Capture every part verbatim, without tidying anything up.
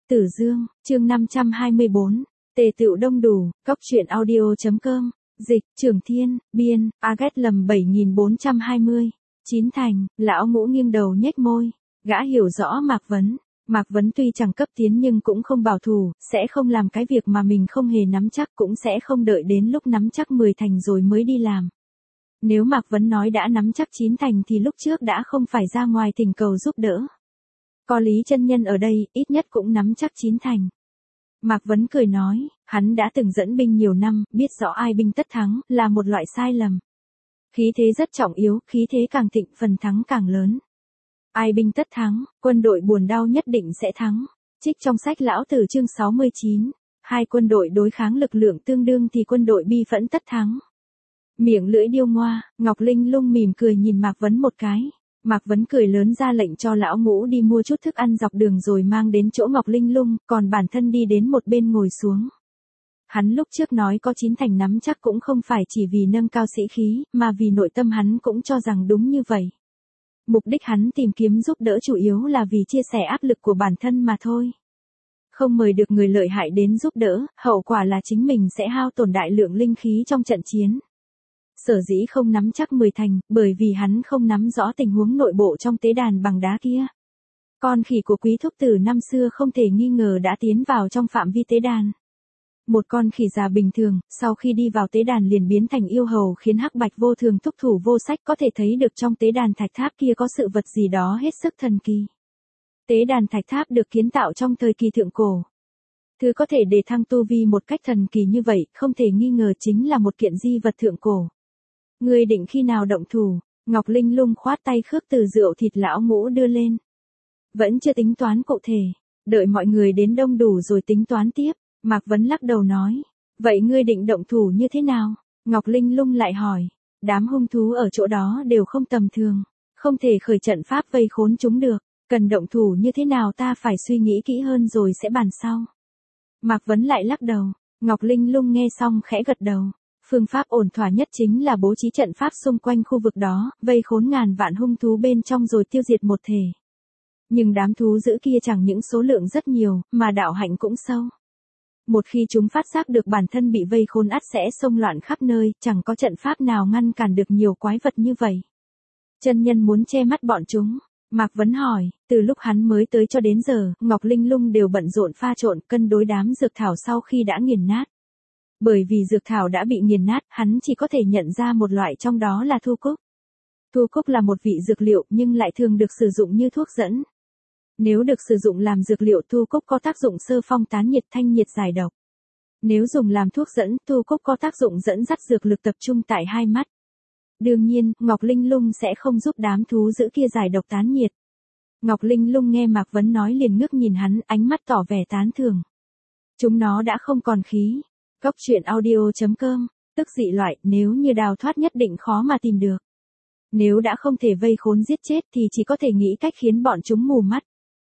Tử Dương, chương năm trăm hai mươi bốn, tề tựu đông đủ, cóc truyện audio.com, dịch, Trường Thiên, biên, Agat lầm bảy nghìn bốn trăm hai mươi, Chín Thành, lão ngũ nghiêng đầu nhếch môi, gã hiểu rõ Mạc Vấn. Mạc Vấn tuy chẳng cấp tiến nhưng cũng không bảo thủ, sẽ không làm cái việc mà mình không hề nắm chắc, cũng sẽ không đợi đến lúc nắm chắc mười thành rồi mới đi làm. Nếu Mạc Vấn nói đã nắm chắc chín thành thì lúc trước đã không phải ra ngoài thỉnh cầu giúp đỡ. Có Lý chân nhân ở đây, ít nhất cũng nắm chắc chín thành. Mạc Vấn cười nói, hắn đã từng dẫn binh nhiều năm, biết rõ ai binh tất thắng, là một loại sai lầm. Khí thế rất trọng yếu, khí thế càng thịnh phần thắng càng lớn. Ai binh tất thắng, quân đội buồn đau nhất định sẽ thắng. Trích trong sách Lão Tử chương sáu mươi chín, hai quân đội đối kháng lực lượng tương đương thì quân đội bi phẫn tất thắng. Miệng lưỡi điêu ngoa, Ngọc Linh Lung mỉm cười nhìn Mạc Vấn một cái. Mạc Vấn cười lớn ra lệnh cho lão ngũ đi mua chút thức ăn dọc đường rồi mang đến chỗ Ngọc Linh Lung, còn bản thân đi đến một bên ngồi xuống. Hắn lúc trước nói có chín thành nắm chắc cũng không phải chỉ vì nâng cao sĩ khí, mà vì nội tâm hắn cũng cho rằng đúng như vậy. Mục đích hắn tìm kiếm giúp đỡ chủ yếu là vì chia sẻ áp lực của bản thân mà thôi. Không mời được người lợi hại đến giúp đỡ, hậu quả là chính mình sẽ hao tổn đại lượng linh khí trong trận chiến. Sở dĩ không nắm chắc mười thành, bởi vì hắn không nắm rõ tình huống nội bộ trong tế đàn bằng đá kia. Con khỉ của quý thúc tử năm xưa không thể nghi ngờ đã tiến vào trong phạm vi tế đàn. Một con khỉ già bình thường, sau khi đi vào tế đàn liền biến thành yêu hầu, khiến Hắc Bạch vô thường thúc thủ vô sách có thể thấy được trong tế đàn thạch tháp kia có sự vật gì đó hết sức thần kỳ. Tế đàn thạch tháp được kiến tạo trong thời kỳ thượng cổ. Thứ có thể đề thăng tu vi một cách thần kỳ như vậy, không thể nghi ngờ chính là một kiện di vật thượng cổ. Ngươi định khi nào động thủ? Ngọc Linh Lung khoát tay khước từ rượu thịt lão ngũ đưa lên. Vẫn chưa tính toán cụ thể, đợi mọi người đến đông đủ rồi tính toán tiếp. Mạc Vấn lắc đầu nói, vậy ngươi định động thủ như thế nào? Ngọc Linh Lung lại hỏi, đám hung thú ở chỗ đó đều không tầm thường, không thể khởi trận pháp vây khốn chúng được, cần động thủ như thế nào ta phải suy nghĩ kỹ hơn rồi sẽ bàn sau. Mạc Vấn lại lắc đầu, Ngọc Linh Lung nghe xong khẽ gật đầu, phương pháp ổn thỏa nhất chính là bố trí trận pháp xung quanh khu vực đó, vây khốn ngàn vạn hung thú bên trong rồi tiêu diệt một thể. Nhưng đám thú dữ kia chẳng những số lượng rất nhiều, mà đạo hạnh cũng sâu. Một khi chúng phát giác được bản thân bị vây khốn ắt sẽ xông loạn khắp nơi, chẳng có trận pháp nào ngăn cản được nhiều quái vật như vậy. Chân nhân muốn che mắt bọn chúng. Mạc Vấn hỏi, từ lúc hắn mới tới cho đến giờ, Ngọc Linh Lung đều bận rộn pha trộn cân đối đám dược thảo sau khi đã nghiền nát. Bởi vì dược thảo đã bị nghiền nát, hắn chỉ có thể nhận ra một loại trong đó là thu cúc. Thu cúc là một vị dược liệu nhưng lại thường được sử dụng như thuốc dẫn. Nếu được sử dụng làm dược liệu, thu cúc có tác dụng sơ phong tán nhiệt, thanh nhiệt giải độc. Nếu dùng làm thuốc dẫn, thu cúc có tác dụng dẫn dắt dược lực tập trung tại hai mắt. Đương nhiên, Ngọc Linh Lung sẽ không giúp đám thú dữ kia giải độc tán nhiệt. Ngọc Linh Lung nghe Mạc Vấn nói liền ngước nhìn hắn, ánh mắt tỏ vẻ tán thưởng. Chúng nó đã không còn khí. Cóc truyện audio.com, tức dị loại, nếu như đào thoát nhất định khó mà tìm được. Nếu đã không thể vây khốn giết chết thì chỉ có thể nghĩ cách khiến bọn chúng mù mắt.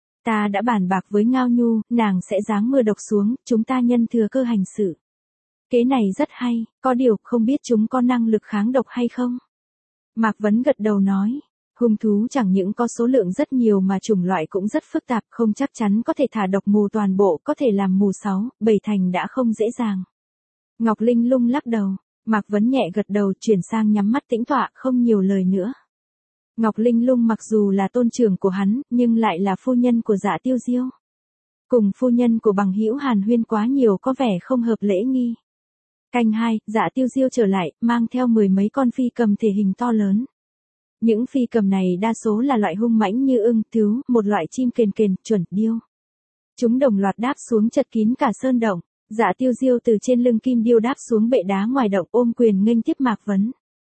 Ta đã bàn bạc với Ngao Nhu, nàng sẽ giáng mưa độc xuống, chúng ta nhân thừa cơ hành sự. Kế này rất hay, có điều không biết chúng có năng lực kháng độc hay không? Mạc Vấn gật đầu nói, hung thú chẳng những có số lượng rất nhiều mà chủng loại cũng rất phức tạp, không chắc chắn có thể thả độc mù toàn bộ, có thể làm mù sáu, bảy thành đã không dễ dàng. Ngọc Linh Lung lắc đầu, Mạc Vấn nhẹ gật đầu chuyển sang nhắm mắt tĩnh tọa, không nhiều lời nữa. Ngọc Linh Lung mặc dù là tôn trưởng của hắn, nhưng lại là phu nhân của Dạ Tiêu Diêu. Cùng phu nhân của bằng hữu hàn huyên quá nhiều có vẻ không hợp lễ nghi. Canh hai, Dạ Tiêu Diêu trở lại, mang theo mười mấy con phi cầm thể hình to lớn. Những phi cầm này đa số là loại hung mãnh như ưng, thứu, một loại chim kền kền, chuẩn điêu. Chúng đồng loạt đáp xuống chật kín cả sơn động. Dạ Tiêu Diêu từ trên lưng kim điêu đáp xuống bệ đá ngoài động, ôm quyền nghênh tiếp Mạc Vấn.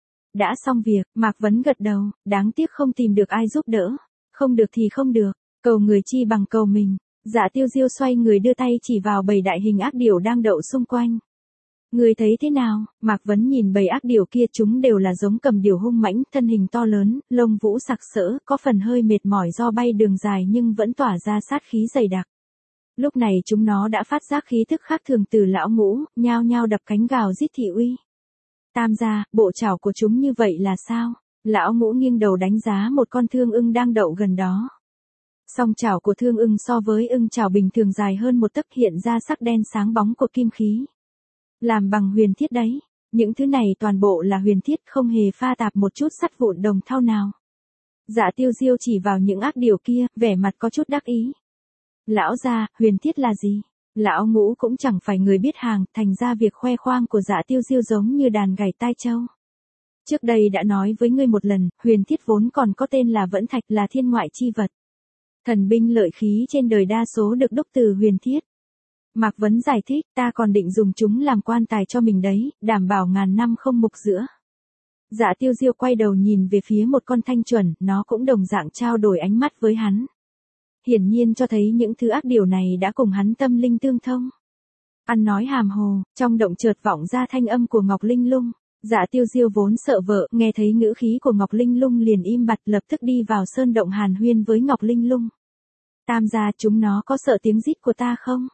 Đã xong việc, Mạc Vấn gật đầu, đáng tiếc không tìm được ai giúp đỡ. Không được thì không được, cầu người chi bằng cầu mình. Dạ Tiêu Diêu xoay người đưa tay chỉ vào bầy đại hình ác điểu đang đậu xung quanh. Người thấy thế nào? Mạc Vấn nhìn bầy ác điểu kia, chúng đều là giống cầm điểu hung mãnh, thân hình to lớn, lông vũ sặc sỡ, có phần hơi mệt mỏi do bay đường dài nhưng vẫn tỏa ra sát khí dày đặc. Lúc này chúng nó đã phát giác khí thức khác thường từ lão ngũ, nhao nhao đập cánh gào rít thị uy. Tam gia, bộ chảo của chúng như vậy là sao? Lão ngũ nghiêng đầu đánh giá một con thương ưng đang đậu gần đó. Song chảo của Thương Ưng so với ưng chảo bình thường dài hơn một tấc, hiện ra sắc đen sáng bóng của kim khí. Làm bằng huyền thiết đấy, những thứ này toàn bộ là huyền thiết, không hề pha tạp một chút sắt vụn đồng thau nào. Dạ Tiêu Diêu chỉ vào những ác điều kia, vẻ mặt có chút đắc ý. Lão gia, huyền thiết là gì? Lão Ngũ cũng chẳng phải người biết hàng, thành ra việc khoe khoang của Dạ Tiêu Diêu giống như đàn gảy tai trâu. Trước đây đã nói với ngươi một lần, huyền thiết vốn còn có tên là vẫn thạch, là thiên ngoại chi vật. Thần binh lợi khí trên đời đa số được đúc từ huyền thiết. Mạc Vấn giải thích, ta còn định dùng chúng làm quan tài cho mình đấy, đảm bảo ngàn năm không mục rữa. Dạ Tiêu Diêu quay đầu nhìn về phía một con thanh chuẩn, nó cũng đồng dạng trao đổi ánh mắt với hắn. Hiển nhiên cho thấy những thứ ác điều này đã cùng hắn tâm linh tương thông. Ăn nói hàm hồ, trong động chợt vọng ra thanh âm của Ngọc Linh Lung. Dạ Tiêu Diêu vốn sợ vợ, nghe thấy ngữ khí của Ngọc Linh Lung liền im bặt, lập tức đi vào sơn động hàn huyên với Ngọc Linh Lung. Tam gia, chúng nó có sợ tiếng rít của ta không?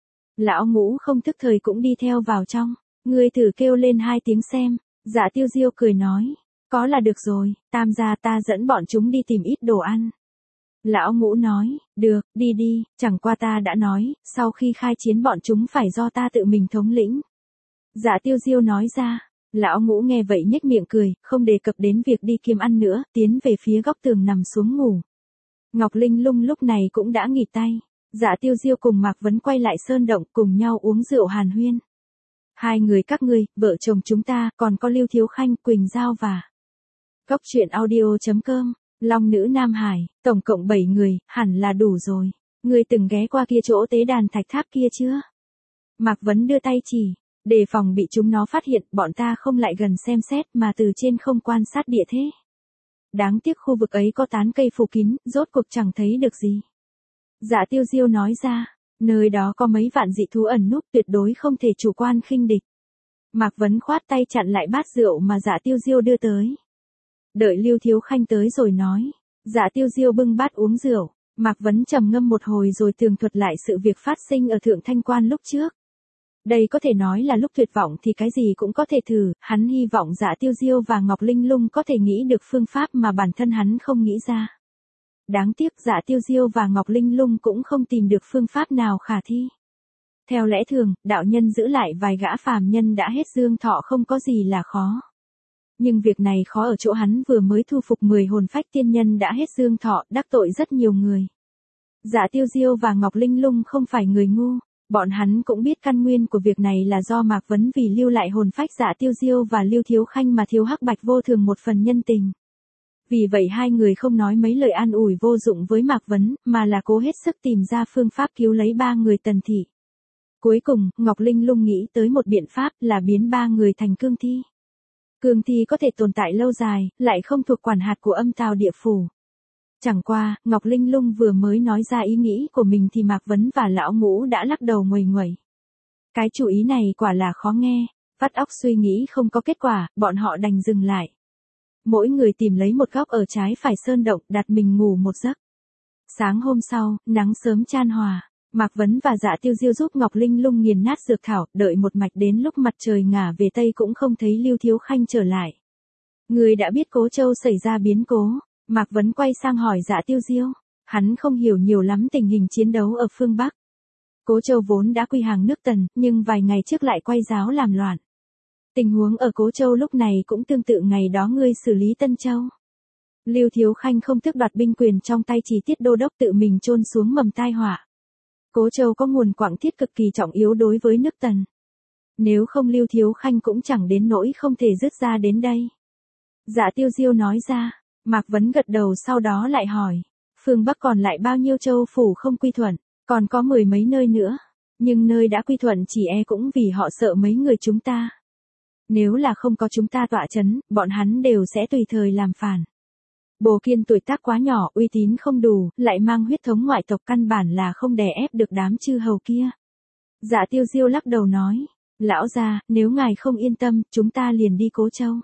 Lão Ngũ không thức thời cũng đi theo vào trong. Ngươi thử kêu lên hai tiếng xem. Dạ Tiêu Diêu cười nói. Có là được rồi, tam gia, ta dẫn bọn chúng đi tìm ít đồ ăn. Lão Ngũ nói, được, đi đi, chẳng qua ta đã nói, sau khi khai chiến bọn chúng phải do ta tự mình thống lĩnh. Dạ Tiêu Diêu nói ra. Lão Ngũ nghe vậy nhếch miệng cười, không đề cập đến việc đi kiếm ăn nữa, tiến về phía góc tường nằm xuống ngủ. Ngọc Linh Lung lúc này cũng đã nghỉ tay. Dạ Tiêu Diêu cùng Mạc Vấn quay lại sơn động cùng nhau uống rượu hàn huyên. Hai người các ngươi, vợ chồng chúng ta, còn có Lưu Thiếu Khanh, Quỳnh Giao và Cốc truyện audio chấm com, Long Nữ Nam Hải, tổng cộng bảy người, hẳn là đủ rồi. Ngươi từng ghé qua kia chỗ tế đàn thạch tháp kia chưa? Mạc Vấn đưa tay chỉ, đề phòng bị chúng nó phát hiện, bọn ta không lại gần xem xét mà từ trên không quan sát địa thế. Đáng tiếc khu vực ấy có tán cây phủ kín, rốt cuộc chẳng thấy được gì. Dạ Tiêu Diêu nói ra, nơi đó có mấy vạn dị thú ẩn núp, tuyệt đối không thể chủ quan khinh địch. Mạc Vấn khoát tay chặn lại bát rượu mà Dạ Tiêu Diêu đưa tới. Đợi Lưu Thiếu Khanh tới rồi nói. Dạ Tiêu Diêu bưng bát uống rượu, Mạc Vấn trầm ngâm một hồi rồi tường thuật lại sự việc phát sinh ở Thượng Thanh Quan lúc trước. Đây có thể nói là lúc tuyệt vọng thì cái gì cũng có thể thử, hắn hy vọng Dạ Tiêu Diêu và Ngọc Linh Lung có thể nghĩ được phương pháp mà bản thân hắn không nghĩ ra. Đáng tiếc Dạ Tiêu Diêu và Ngọc Linh Lung cũng không tìm được phương pháp nào khả thi. Theo lẽ thường, đạo nhân giữ lại vài gã phàm nhân đã hết dương thọ không có gì là khó. Nhưng việc này khó ở chỗ hắn vừa mới thu phục mười hồn phách tiên nhân đã hết dương thọ, đắc tội rất nhiều người. Dạ Tiêu Diêu và Ngọc Linh Lung không phải người ngu, bọn hắn cũng biết căn nguyên của việc này là do Mạc Vấn vì lưu lại hồn phách Dạ Tiêu Diêu và Lưu Thiếu Khanh mà thiếu Hắc Bạch Vô Thường một phần nhân tình. Vì vậy hai người không nói mấy lời an ủi vô dụng với Mạc Vấn, mà là cố hết sức tìm ra phương pháp cứu lấy ba người Tần Thị. Cuối cùng, Ngọc Linh Lung nghĩ tới một biện pháp là biến ba người thành cương thi. Cương thi có thể tồn tại lâu dài, lại không thuộc quản hạt của âm tào địa phủ. Chẳng qua, Ngọc Linh Lung vừa mới nói ra ý nghĩ của mình thì Mạc Vấn và Lão Ngũ đã lắc đầu nguầy nguẩy. Cái chủ ý này quả là khó nghe, vắt óc suy nghĩ không có kết quả, bọn họ đành dừng lại. Mỗi người tìm lấy một góc ở trái phải sơn động, đặt mình ngủ một giấc. Sáng hôm sau, nắng sớm chan hòa, Mạc Vấn và Dạ Tiêu Diêu giúp Ngọc Linh Lung nghiền nát dược thảo, đợi một mạch đến lúc mặt trời ngả về tây cũng không thấy Lưu Thiếu Khanh trở lại. Người đã biết Cố Châu xảy ra biến cố, Mạc Vấn quay sang hỏi Dạ Tiêu Diêu, hắn không hiểu nhiều lắm tình hình chiến đấu ở phương Bắc. Cố Châu vốn đã quy hàng nước Tần, nhưng vài ngày trước lại quay giáo làm loạn. Tình huống ở Cố Châu lúc này cũng tương tự ngày đó ngươi xử lý Tân Châu. Lưu Thiếu Khanh không tước đoạt binh quyền trong tay, chỉ Tiết Đô Đốc tự mình chôn xuống mầm tai họa. Cố Châu có nguồn quặng thiết cực kỳ trọng yếu đối với nước Tần. Nếu không Lưu Thiếu Khanh cũng chẳng đến nỗi không thể dứt ra đến đây. Dạ Tiêu Diêu nói ra, Mạc Vấn gật đầu sau đó lại hỏi, phương Bắc còn lại bao nhiêu châu phủ không quy thuận, còn có mười mấy nơi nữa, nhưng nơi đã quy thuận chỉ e cũng vì họ sợ mấy người chúng ta. Nếu là không có chúng ta tọa chấn, bọn hắn đều sẽ tùy thời làm phản. Bồ Kiên tuổi tác quá nhỏ, uy tín không đủ, lại mang huyết thống ngoại tộc, căn bản là không đè ép được đám chư hầu kia. Dạ Tiêu Diêu lắc đầu nói, lão gia, nếu ngài không yên tâm, chúng ta liền đi Cố Châu.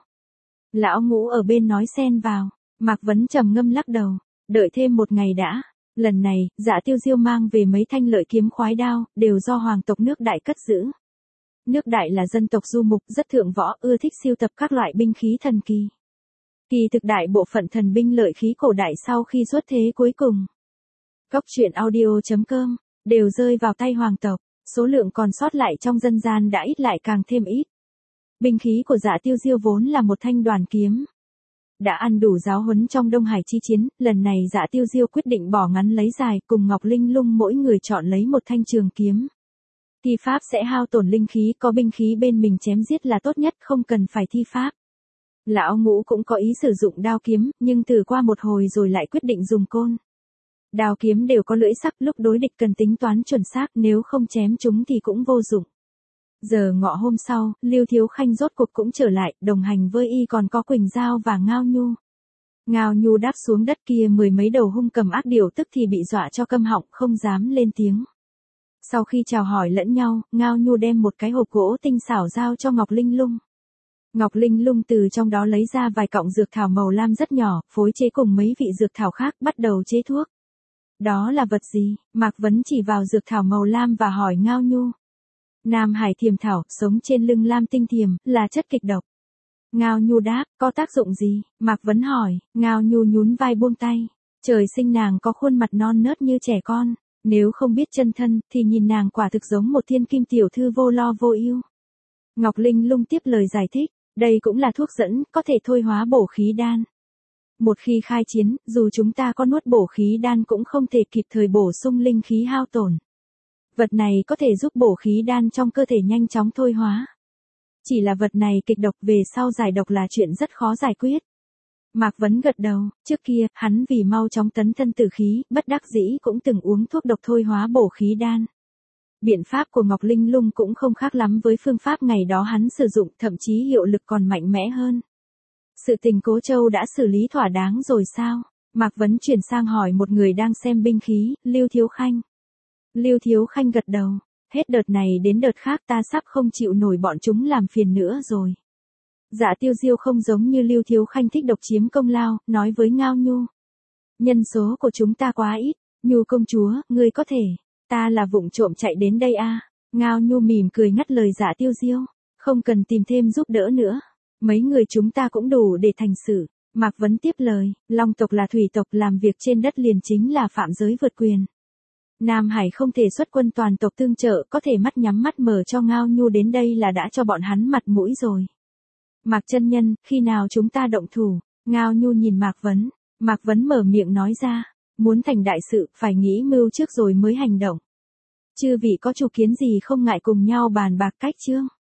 Lão Ngũ ở bên nói xen vào, Mạc Vấn trầm ngâm lắc đầu, đợi thêm một ngày đã. Lần này, Dạ Tiêu Diêu mang về mấy thanh lợi kiếm khoái đao, đều do hoàng tộc nước Đại cất giữ. Nước Đại là dân tộc du mục rất thượng võ, ưa thích sưu tập các loại binh khí thần kỳ. Kỳ thực đại bộ phận thần binh lợi khí cổ đại sau khi xuất thế cuối cùng Cóc truyện audio chấm com, đều rơi vào tay hoàng tộc, số lượng còn sót lại trong dân gian đã ít lại càng thêm ít. Binh khí của Dạ Tiêu Diêu vốn là một thanh đoàn kiếm. Đã ăn đủ giáo huấn trong Đông Hải chi chiến, lần này Dạ Tiêu Diêu quyết định bỏ ngắn lấy dài, cùng Ngọc Linh Lung mỗi người chọn lấy một thanh trường kiếm. Thi pháp sẽ hao tổn linh khí, có binh khí bên mình chém giết là tốt nhất, không cần phải thi pháp. Lão Ngũ cũng có ý sử dụng đao kiếm, nhưng thử qua một hồi rồi lại quyết định dùng côn. Đao kiếm đều có lưỡi sắc, lúc đối địch cần tính toán chuẩn xác, nếu không chém chúng thì cũng vô dụng. Giờ ngọ hôm sau, Lưu Thiếu Khanh rốt cuộc cũng trở lại, đồng hành với y còn có Quỳnh Giao và Ngao Nhu. Ngao Nhu đáp xuống đất kia mười mấy đầu hung cầm ác điểu tức thì bị dọa cho câm họng, không dám lên tiếng. Sau khi chào hỏi lẫn nhau, Ngao Nhu đem một cái hộp gỗ tinh xảo giao cho Ngọc Linh Lung. Ngọc Linh Lung từ trong đó lấy ra vài cọng dược thảo màu lam rất nhỏ, phối chế cùng mấy vị dược thảo khác, bắt đầu chế thuốc. Đó là vật gì? Mạc Vấn chỉ vào dược thảo màu lam và hỏi Ngao Nhu. Nam Hải thiềm thảo, sống trên lưng lam tinh thiềm, là chất kịch độc. Ngao Nhu đáp, có tác dụng gì? Mạc Vấn hỏi, Ngao Nhu nhún vai buông tay. Trời sinh nàng có khuôn mặt non nớt như trẻ con, nếu không biết chân thân, thì nhìn nàng quả thực giống một thiên kim tiểu thư vô lo vô ưu. Ngọc Linh Lung tiếp lời giải thích, đây cũng là thuốc dẫn, có thể thôi hóa bổ khí đan. Một khi khai chiến, dù chúng ta có nuốt bổ khí đan cũng không thể kịp thời bổ sung linh khí hao tổn. Vật này có thể giúp bổ khí đan trong cơ thể nhanh chóng thôi hóa. Chỉ là vật này kịch độc, về sau giải độc là chuyện rất khó giải quyết. Mạc Vấn gật đầu, trước kia, hắn vì mau chóng tấn thân tử khí, bất đắc dĩ cũng từng uống thuốc độc thôi hóa bổ khí đan. Biện pháp của Ngọc Linh Lung cũng không khác lắm với phương pháp ngày đó hắn sử dụng, thậm chí hiệu lực còn mạnh mẽ hơn. Sự tình Cố Châu đã xử lý thỏa đáng rồi sao? Mạc Vấn chuyển sang hỏi một người đang xem binh khí, Lưu Thiếu Khanh. Lưu Thiếu Khanh gật đầu, hết đợt này đến đợt khác ta sắp không chịu nổi bọn chúng làm phiền nữa rồi. Dạ Tiêu Diêu không giống như Lưu Thiếu Khanh thích độc chiếm công lao, nói với Ngao Nhu. Nhân số của chúng ta quá ít, Nhu công chúa, ngươi có thể, ta là vụng trộm chạy đến đây a. À? Ngao Nhu mỉm cười ngắt lời Dạ Tiêu Diêu, không cần tìm thêm giúp đỡ nữa. Mấy người chúng ta cũng đủ để thành sự. Mạc Vấn tiếp lời, Long tộc là thủy tộc, làm việc trên đất liền chính là phạm giới vượt quyền. Nam Hải không thể xuất quân toàn tộc tương trợ, có thể mắt nhắm mắt mở cho Ngao Nhu đến đây là đã cho bọn hắn mặt mũi rồi. Mạc chân nhân, khi nào chúng ta động thủ? Ngao Nhu nhìn Mạc Vấn. Mạc Vấn mở miệng nói ra, muốn thành đại sự, phải nghĩ mưu trước rồi mới hành động. Chư vị có chủ kiến gì không ngại cùng nhau bàn bạc cách chương.